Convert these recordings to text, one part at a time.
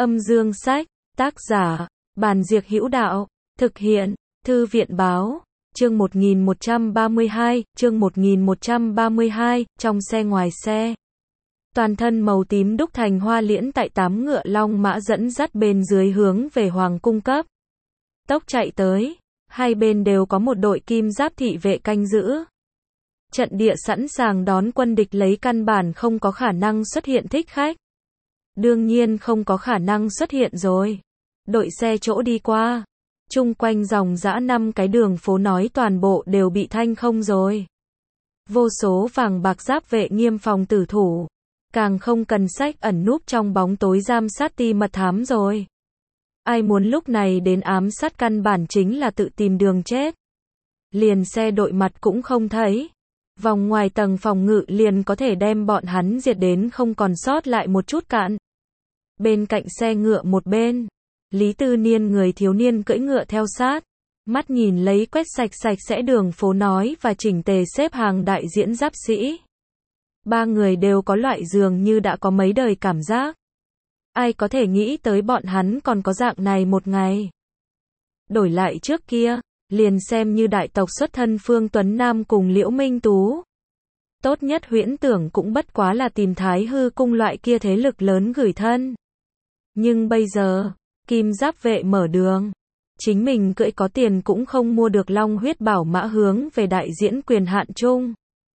Âm dương sách, tác giả, Bàn Diệc Hữu Đạo, thực hiện, Thư viện báo, chương 1132, trong xe ngoài xe. Toàn thân màu tím đúc thành hoa liễn tại 8 ngựa long mã dẫn dắt bên dưới hướng về Hoàng cung cấp. Tốc chạy tới, hai bên đều có một đội kim giáp thị vệ canh giữ. Trận địa sẵn sàng đón quân địch lấy căn bản không có khả năng xuất hiện thích khách. Đương nhiên không có khả năng xuất hiện rồi. Đội xe chỗ đi qua. Chung quanh dòng dã 5 cái đường phố nói toàn bộ đều bị thanh không rồi. Vô số vàng bạc giáp vệ nghiêm phòng tử thủ. Càng không cần sách ẩn núp trong bóng tối giam sát ti mật thám rồi. Ai muốn lúc này đến ám sát căn bản chính là tự tìm đường chết. Liền xe đội mặt cũng không thấy. Vòng ngoài tầng phòng ngự liền có thể đem bọn hắn diệt đến không còn sót lại một chút cạn. Bên cạnh xe ngựa một bên, Lý Tư Niên người thiếu niên cưỡi ngựa theo sát, mắt nhìn lấy quét sạch sẽ đường phố nói và chỉnh tề xếp hàng đại diễn giáp sĩ. Ba người đều có loại dường như đã có mấy đời cảm giác. Ai có thể nghĩ tới bọn hắn còn có dạng này một ngày. Đổi lại trước kia, liền xem như đại tộc xuất thân Phương Tuấn Nam cùng Liễu Minh Tú. Tốt nhất huyễn tưởng cũng bất quá là tìm Thái Hư cung loại kia thế lực lớn gửi thân. Nhưng bây giờ, kim giáp vệ mở đường. Chính mình cưỡi có tiền cũng không mua được long huyết bảo mã hướng về đại diễn quyền hạn chung.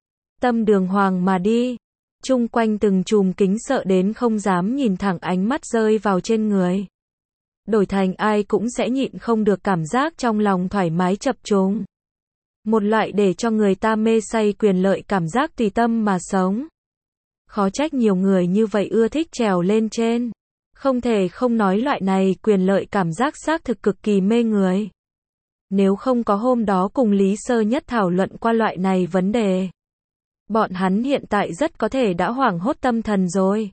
Tâm đường hoàng mà đi. Chung quanh từng chùm kính sợ đến không dám nhìn thẳng ánh mắt rơi vào trên người. Đổi thành ai cũng sẽ nhịn không được cảm giác trong lòng thoải mái chập trùng. Một loại để cho người ta mê say quyền lợi cảm giác tùy tâm mà sống. Khó trách nhiều người như vậy ưa thích trèo lên trên. Không thể không nói loại này quyền lợi cảm giác xác thực cực kỳ mê người. Nếu không có hôm đó cùng Lý Sơ Nhất thảo luận qua loại này vấn đề. Bọn hắn hiện tại rất có thể đã hoảng hốt tâm thần rồi.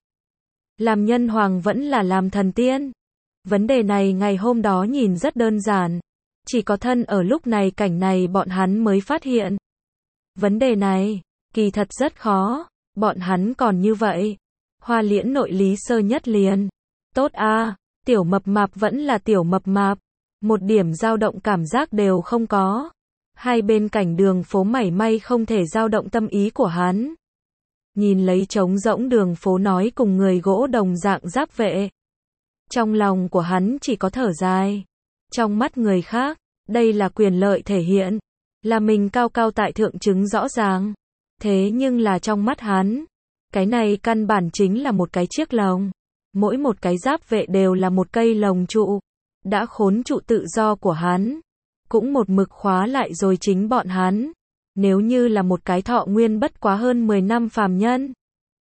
Làm nhân hoàng vẫn là làm thần tiên. Vấn đề này ngày hôm đó nhìn rất đơn giản. Chỉ có thân ở lúc này cảnh này bọn hắn mới phát hiện. Vấn đề này, kỳ thật rất khó. Bọn hắn còn như vậy. Hoa liễn nội Lý Sơ Nhất liền. Tốt a, tiểu mập mạp vẫn là tiểu mập mạp. Một điểm dao động cảm giác đều không có. Hai bên cảnh đường phố mảy may không thể dao động tâm ý của hắn. Nhìn lấy trống rỗng đường phố nói cùng người gỗ đồng dạng giáp vệ. Trong lòng của hắn chỉ có thở dài. Trong mắt người khác, đây là quyền lợi thể hiện. Là mình cao cao tại thượng chứng rõ ràng. Thế nhưng là trong mắt hắn, cái này căn bản chính là một cái chiếc lồng. Mỗi một cái giáp vệ đều là một cây lồng trụ. Đã khốn trụ tự do của hắn. Cũng một mực khóa lại rồi chính bọn hắn. Nếu như là một cái thọ nguyên bất quá hơn 10 năm phàm nhân.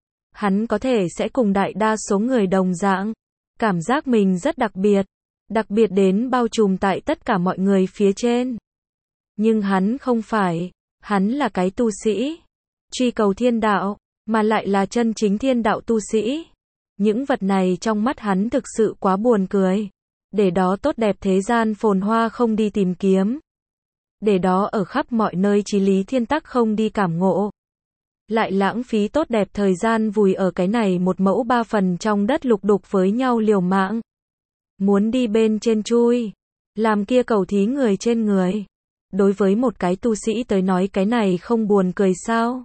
Hắn có thể sẽ cùng đại đa số người đồng dạng. Cảm giác mình rất đặc biệt. Đặc biệt đến bao trùm tại tất cả mọi người phía trên. Nhưng hắn không phải. Hắn là cái tu sĩ. Truy cầu thiên đạo. Mà lại là chân chính thiên đạo tu sĩ. Những vật này trong mắt hắn thực sự quá buồn cười. Để đó tốt đẹp thế gian phồn hoa không đi tìm kiếm. Để đó ở khắp mọi nơi chí lý thiên tắc không đi cảm ngộ. Lại lãng phí tốt đẹp thời gian vùi ở cái này một mẫu ba phần trong đất lục đục với nhau liều mạng. Muốn đi bên trên chui. Làm kia cầu thí người trên người. Đối với một cái tu sĩ tới nói cái này không buồn cười sao?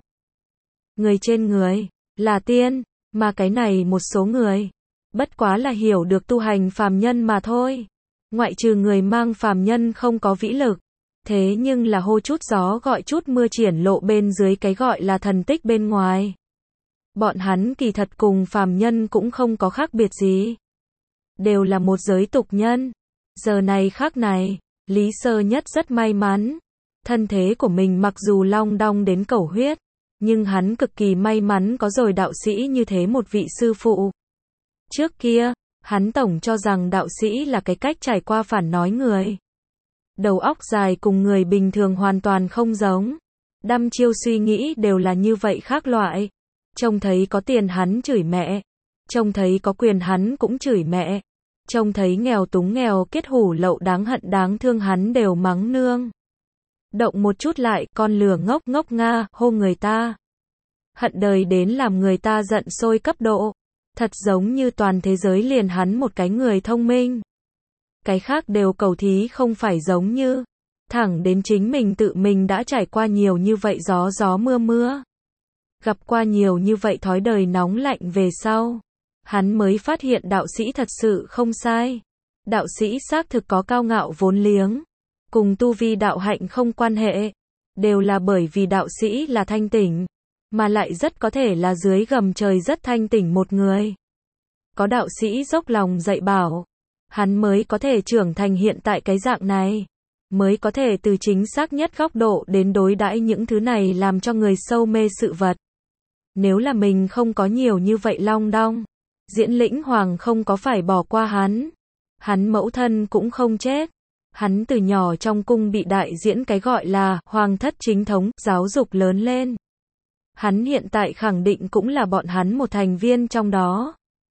Người trên người, là tiên, mà cái này một số người. Bất quá là hiểu được tu hành phàm nhân mà thôi. Ngoại trừ người mang phàm nhân không có vĩ lực. Thế nhưng là hô chút gió gọi chút mưa triển lộ bên dưới cái gọi là thần tích bên ngoài. Bọn hắn kỳ thật cùng phàm nhân cũng không có khác biệt gì. Đều là một giới tục nhân. Giờ này khác này, Lý Sơ Nhất rất may mắn. Thân thế của mình mặc dù long đong đến cầu huyết. Nhưng hắn cực kỳ may mắn có rồi đạo sĩ như thế một vị sư phụ. Trước kia, hắn tổng cho rằng đạo sĩ là cái cách trải qua phản nói người. Đầu óc dài cùng người bình thường hoàn toàn không giống. Đăm chiêu suy nghĩ đều là như vậy khác loại. Trông thấy có tiền hắn chửi mẹ. Trông thấy có quyền hắn cũng chửi mẹ. Trông thấy nghèo túng nghèo kết hủ lậu đáng hận đáng thương hắn đều mắng nương. Động một chút lại con lừa ngốc ngốc nga hô người ta. Hận đời đến làm người ta giận sôi cấp độ. Thật giống như toàn thế giới liền hắn một cái người thông minh. Cái khác đều cầu thí không phải giống như. Thẳng đến chính mình tự mình đã trải qua nhiều như vậy gió gió mưa mưa. Gặp qua nhiều như vậy thói đời nóng lạnh về sau. Hắn mới phát hiện đạo sĩ thật sự không sai. Đạo sĩ xác thực có cao ngạo vốn liếng. Cùng tu vi đạo hạnh không quan hệ. Đều là bởi vì đạo sĩ là thanh tỉnh. Mà lại rất có thể là dưới gầm trời rất thanh tỉnh một người. Có đạo sĩ dốc lòng dạy bảo. Hắn mới có thể trưởng thành hiện tại cái dạng này. Mới có thể từ chính xác nhất góc độ đến đối đãi những thứ này làm cho người sâu mê sự vật. Nếu là mình không có nhiều như vậy long đong. Diễn Lĩnh Hoàng không có phải bỏ qua hắn. Hắn mẫu thân cũng không chết. Hắn từ nhỏ trong cung bị đại diễn cái gọi là hoàng thất chính thống giáo dục lớn lên. Hắn hiện tại khẳng định cũng là bọn hắn một thành viên trong đó.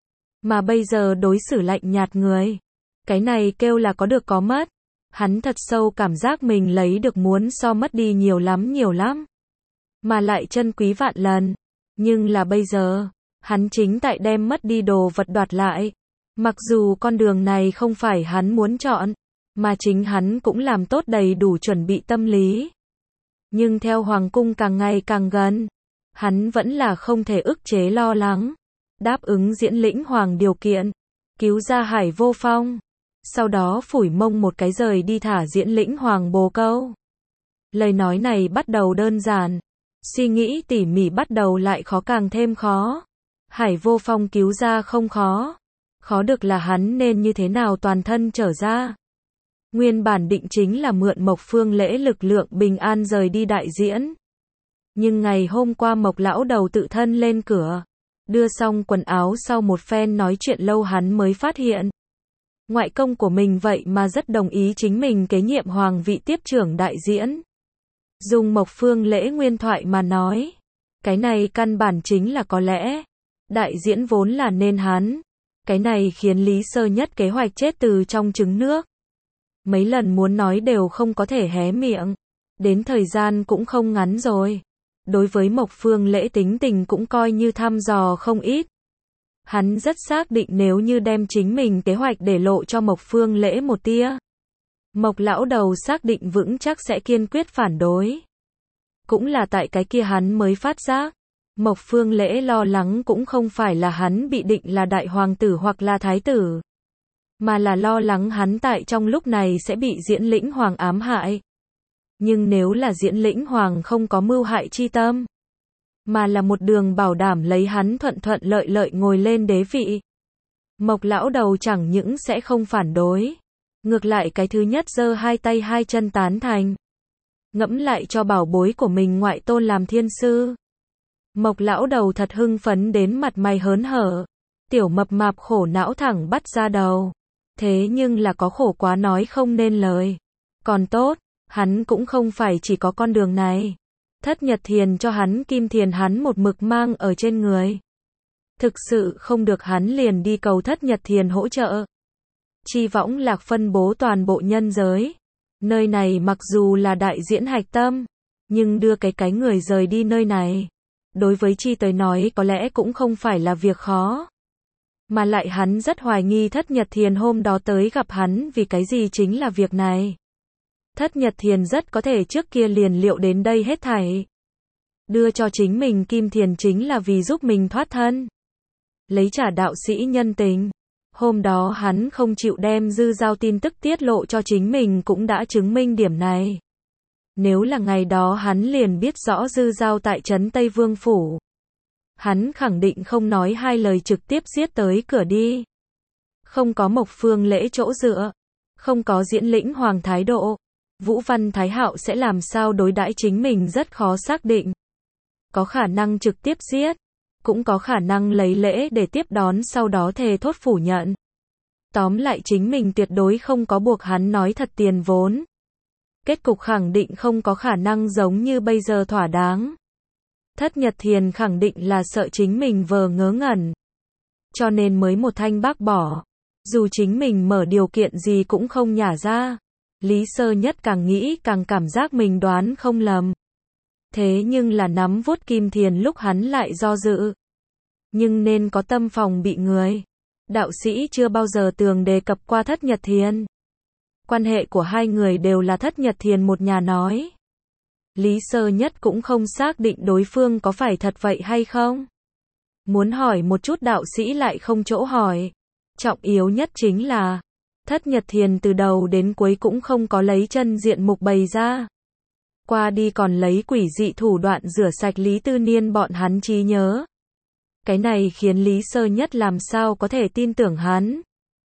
Mà bây giờ đối xử lạnh nhạt người. Cái này kêu là có được có mất. Hắn thật sâu cảm giác mình lấy được muốn so mất đi nhiều lắm. Mà lại chân quý vạn lần. Nhưng là bây giờ, hắn chính tại đem mất đi đồ vật đoạt lại. Mặc dù con đường này không phải hắn muốn chọn, mà chính hắn cũng làm tốt đầy đủ chuẩn bị tâm lý. Nhưng theo hoàng cung càng ngày càng gần, hắn vẫn là không thể ức chế lo lắng. Đáp ứng Diễn Lĩnh Hoàng điều kiện, cứu ra Hải Vô Phong. Sau đó phủi mông một cái rời đi thả Diễn Lĩnh Hoàng bồ câu. Lời nói này bắt đầu đơn giản. Suy nghĩ tỉ mỉ bắt đầu lại khó càng thêm khó. Hải Vô Phong cứu ra không khó. Khó được là hắn nên như thế nào toàn thân trở ra. Nguyên bản định chính là mượn Mộc Phương Lễ lực lượng bình an rời đi đại diễn. Nhưng ngày hôm qua Mộc lão đầu tự thân lên cửa. Đưa xong quần áo sau một phen nói chuyện lâu hắn mới phát hiện. Ngoại công của mình vậy mà rất đồng ý chính mình kế nhiệm hoàng vị tiếp trưởng đại diễn. Dùng Mộc Phương Lễ nguyên thoại mà nói. Cái này căn bản chính là có lẽ. Đại diễn vốn là nên hắn. Cái này khiến Lý Sơ Nhất kế hoạch chết từ trong trứng nước. Mấy lần muốn nói đều không có thể hé miệng. Đến thời gian cũng không ngắn rồi. Đối với Mộc Phương Lễ tính tình cũng coi như thăm dò không ít. Hắn rất xác định nếu như đem chính mình kế hoạch để lộ cho Mộc Phương Lễ một tia. Mộc lão đầu xác định vững chắc sẽ kiên quyết phản đối. Cũng là tại cái kia hắn mới phát giác. Mộc Phương Lễ lo lắng cũng không phải là hắn bị định là đại hoàng tử hoặc là thái tử. Mà là lo lắng hắn tại trong lúc này sẽ bị Diễn Lĩnh Hoàng ám hại. Nhưng nếu là Diễn Lĩnh Hoàng không có mưu hại chi tâm. Mà là một đường bảo đảm lấy hắn thuận thuận lợi lợi ngồi lên đế vị. Mộc lão đầu chẳng những sẽ không phản đối. Ngược lại cái thứ nhất giơ hai tay hai chân tán thành. Ngẫm lại cho bảo bối của mình ngoại tôn làm thiên sư. Mộc lão đầu thật hưng phấn đến mặt mày hớn hở. Tiểu mập mạp khổ não thẳng bắt ra đầu. Thế nhưng là có khổ quá nói không nên lời. Còn tốt, hắn cũng không phải chỉ có con đường này. Thất Nhật Thiền cho hắn kim thiền hắn một mực mang ở trên người. Thực sự không được hắn liền đi cầu Thất Nhật Thiền hỗ trợ. Chi Võng Lạc phân bố toàn bộ nhân giới. Nơi này mặc dù là đại diễn hạch tâm, nhưng đưa cái người rời đi nơi này. Đối với Chi tới nói có lẽ cũng không phải là việc khó. Mà lại hắn rất hoài nghi Thất Nhật Thiền hôm đó tới gặp hắn vì cái gì chính là việc này. Thất Nhật Thiền rất có thể trước kia liền liệu đến đây hết thảy. Đưa cho chính mình kim thiền chính là vì giúp mình thoát thân. Lấy trả đạo sĩ nhân tình. Hôm đó hắn không chịu đem Dư Giao tin tức tiết lộ cho chính mình cũng đã chứng minh điểm này. Nếu là ngày đó hắn liền biết rõ Dư Giao tại trấn Tây Vương Phủ. Hắn khẳng định không nói hai lời trực tiếp giết tới cửa đi. Không có Mộc Phương Lễ chỗ dựa. Không có Diễn Lĩnh Hoàng thái độ. Vũ Văn Thái Hạo sẽ làm sao đối đãi chính mình rất khó xác định. Có khả năng trực tiếp giết. Cũng có khả năng lấy lễ để tiếp đón sau đó thề thốt phủ nhận. Tóm lại chính mình tuyệt đối không có buộc hắn nói thật tiền vốn. Kết cục khẳng định không có khả năng giống như bây giờ thỏa đáng. Thất Nhật Thiền khẳng định là sợ chính mình vờ ngớ ngẩn. Cho nên mới một thanh bác bỏ. Dù chính mình mở điều kiện gì cũng không nhả ra. Lý Sơ Nhất càng nghĩ càng cảm giác mình đoán không lầm. Thế nhưng là nắm vuốt kim thiền lúc hắn lại do dự. nhưng nên có tâm phòng bị người. Đạo sĩ chưa bao giờ từng đề cập qua Thất Nhật Thiền. Quan hệ của hai người đều là Thất Nhật Thiền một nhà nói. Lý Sơ Nhất cũng không xác định đối phương có phải thật vậy hay không. Muốn hỏi một chút đạo sĩ lại không chỗ hỏi. Trọng yếu nhất chính là, Thất Nhật Thiền từ đầu đến cuối cũng không có lấy chân diện mục bày ra. Qua đi còn lấy quỷ dị thủ đoạn rửa sạch Lý Tư Niên bọn hắn trí nhớ. Cái này khiến Lý Sơ Nhất làm sao có thể tin tưởng hắn.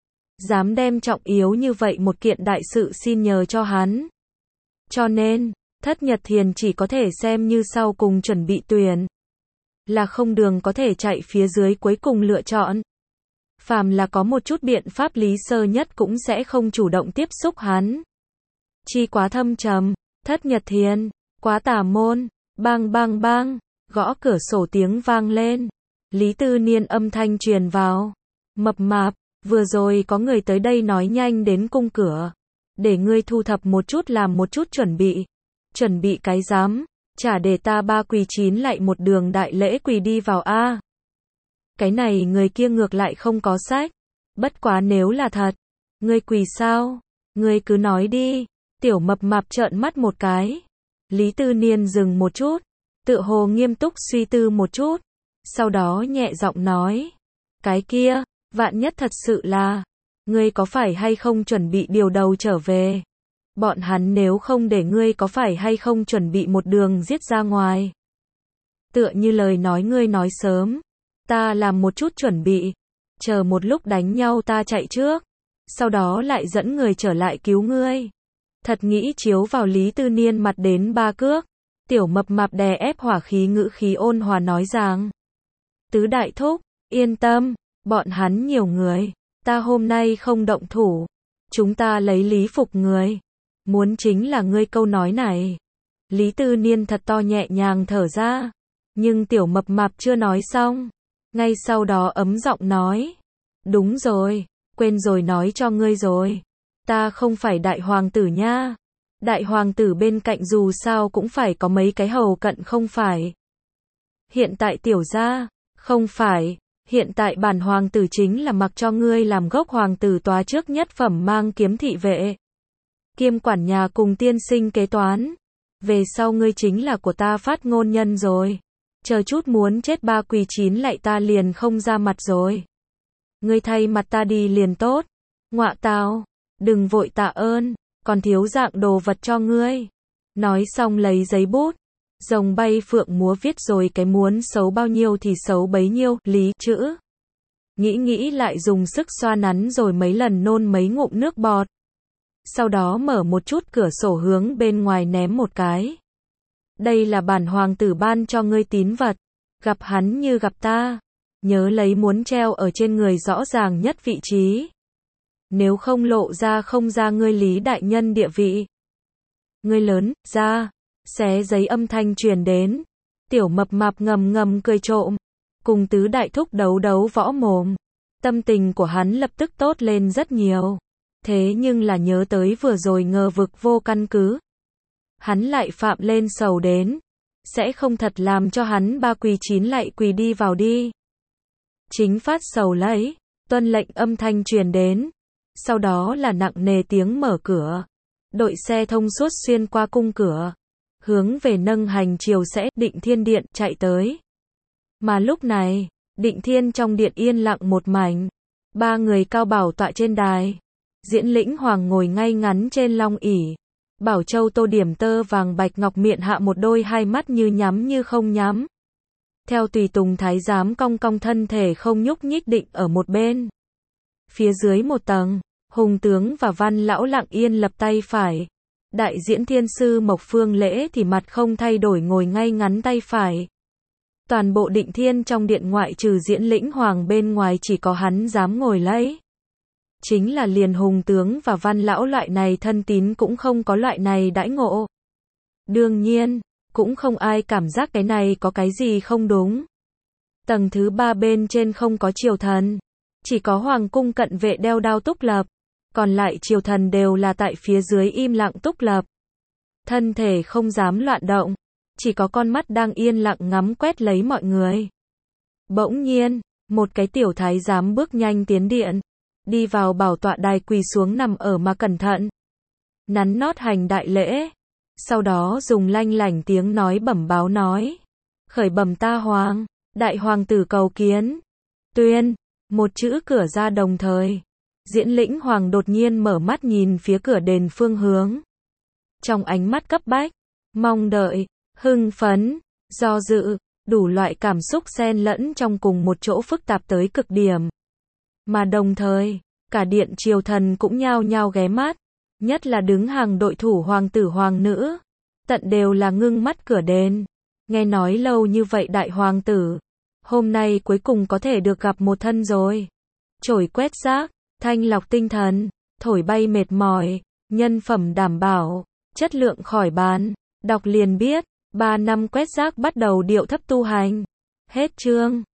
Dám đem trọng yếu như vậy một kiện đại sự xin nhờ cho hắn. Cho nên, Thất Nhật Thiền chỉ có thể xem như sau cùng chuẩn bị tuyển. Là không đường có thể chạy phía dưới cuối cùng lựa chọn. Phàm là có một chút biện pháp Lý Sơ Nhất cũng sẽ không chủ động tiếp xúc hắn. Chi quá thâm trầm, Thất Nhật Thiền, quá tà môn, bang bang bang, gõ cửa sổ tiếng vang lên. Lý Tư Niên âm thanh truyền vào. Mập mạp, vừa rồi có người tới đây nói nhanh đến cung cửa. Để ngươi thu thập một chút làm một chút chuẩn bị. Chuẩn bị cái rắm, chả để ta ba quỳ chín lạy một đường đại lễ quỳ đi vào a. Cái này người kia ngược lại không có sách. Bất quá nếu là thật, ngươi quỳ sao? Ngươi cứ nói đi. Tiểu mập mạp trợn mắt một cái. Lý Tư Niên dừng một chút, tựa hồ nghiêm túc suy tư một chút. Sau đó nhẹ giọng nói. Cái kia, vạn nhất thật sự là, ngươi có phải hay không chuẩn bị điều đầu trở về? Bọn hắn nếu không để ngươi có phải hay không chuẩn bị một đường giết ra ngoài? Tựa như lời nói ngươi nói sớm. Ta làm một chút chuẩn bị. Chờ một lúc đánh nhau ta chạy trước. Sau đó lại dẫn người trở lại cứu ngươi. Thật nghĩ chiếu vào Lý Tư Niên mặt đến ba cước. Tiểu mập mạp đè ép hỏa khí ngữ khí ôn hòa nói rằng. Tứ đại thúc, yên tâm, bọn hắn nhiều người. Ta hôm nay không động thủ. Chúng ta lấy lý phục người. Muốn chính là ngươi câu nói này. Lý Tư Niên thật to nhẹ nhàng thở ra. Nhưng tiểu mập mạp chưa nói xong. Ngay sau đó ấm giọng nói. Đúng rồi, quên rồi nói cho ngươi rồi. Ta không phải đại hoàng tử nha. Đại hoàng tử bên cạnh dù sao cũng phải có mấy cái hầu cận không phải. Hiện tại tiểu gia, không phải. Hiện tại bản hoàng tử chính là mặc cho ngươi làm gốc hoàng tử tòa trước nhất phẩm mang kiếm thị vệ. Kiêm quản nhà cùng tiên sinh kế toán. Về sau ngươi chính là của ta phát ngôn nhân rồi. Chờ chút muốn chết ba quỳ chín lạy ta liền không ra mặt rồi. Ngươi thay mặt ta đi liền tốt. Ngọa tào, đừng vội tạ ơn, còn thiếu dạng đồ vật cho ngươi. Nói xong lấy giấy bút, rồng bay phượng múa viết rồi cái muốn xấu bao nhiêu thì xấu bấy nhiêu, lý chữ. Nghĩ lại dùng sức xoa nắn rồi mấy lần nôn mấy ngụm nước bọt. Sau đó mở một chút cửa sổ hướng bên ngoài ném một cái. Đây là bản hoàng tử ban cho ngươi tín vật. Gặp hắn như gặp ta. Nhớ lấy muốn treo ở trên người rõ ràng nhất vị trí. Nếu không lộ ra không ra ngươi Lý đại nhân địa vị. Ngươi lớn, ra. Xé giấy âm thanh truyền đến. Tiểu mập mạp ngầm ngầm cười trộm. Cùng tứ đại thúc đấu võ mồm. Tâm tình của hắn lập tức tốt lên rất nhiều. Thế nhưng là nhớ tới vừa rồi ngờ vực vô căn cứ. Hắn lại phạm lên sầu đến. Sẽ không thật làm cho hắn ba quỳ chín lạy quỳ đi vào đi. Chính phát sầu lấy. Tuân lệnh âm thanh truyền đến. Sau đó là nặng nề tiếng mở cửa. Đội xe thông suốt xuyên qua cung cửa. Hướng về nâng hành chiều sẽ Định Thiên Điện chạy tới. Mà lúc này, Định Thiên trong điện yên lặng một mảnh. Ba người cao bảo tọa trên đài. Diễn Lĩnh Hoàng ngồi ngay ngắn trên long ỷ. Bảo Châu tô điểm tơ vàng bạch ngọc miệng hạ một đôi hai mắt như nhắm như không nhắm. Theo tùy tùng thái giám cong cong thân thể không nhúc nhích định ở một bên. Phía dưới một tầng, Hùng tướng và Văn lão lặng yên lập tay phải. Đại diễn thiên sư Mộc Phương Lễ thì mặt không thay đổi ngồi ngay ngắn tay phải. Toàn bộ Định Thiên trong điện ngoại trừ Diễn Lĩnh Hoàng bên ngoài chỉ có hắn dám ngồi lấy. Chính là liền Hùng tướng và Văn lão loại này thân tín cũng không có loại này đãi ngộ. Đương nhiên, cũng không ai cảm giác cái này có cái gì không đúng. Tầng thứ 3 bên trên không có triều thần. Chỉ có hoàng cung cận vệ đeo đao túc lập. Còn lại triều thần đều là tại phía dưới im lặng túc lập. Thân thể không dám loạn động. Chỉ có con mắt đang yên lặng ngắm quét lấy mọi người. Bỗng nhiên, một cái tiểu thái giám bước nhanh tiến điện, đi vào bảo tọa đài quỳ xuống nằm ở mà cẩn thận, nắn nót hành đại lễ, sau đó dùng lanh lảnh tiếng nói bẩm báo nói, khởi bẩm ta hoàng, đại hoàng tử cầu kiến. Tuyên, một chữ cửa ra đồng thời. Diễn Lĩnh Hoàng đột nhiên mở mắt nhìn phía cửa đền phương hướng. Trong ánh mắt cấp bách, mong đợi, hưng phấn, do dự, đủ loại cảm xúc xen lẫn trong cùng một chỗ phức tạp tới cực điểm. Mà đồng thời, cả điện triều thần cũng nhao nhao ghé mắt, nhất là đứng hàng đội thủ hoàng tử hoàng nữ, tận đều là ngưng mắt cửa đền. Nghe nói lâu như vậy đại hoàng tử, hôm nay cuối cùng có thể được gặp một thân rồi. Trổi quét rác, thanh lọc tinh thần, thổi bay mệt mỏi, nhân phẩm đảm bảo, chất lượng khỏi bàn, đọc liền biết, 3 năm quét rác bắt đầu điệu thấp tu hành. Hết chương.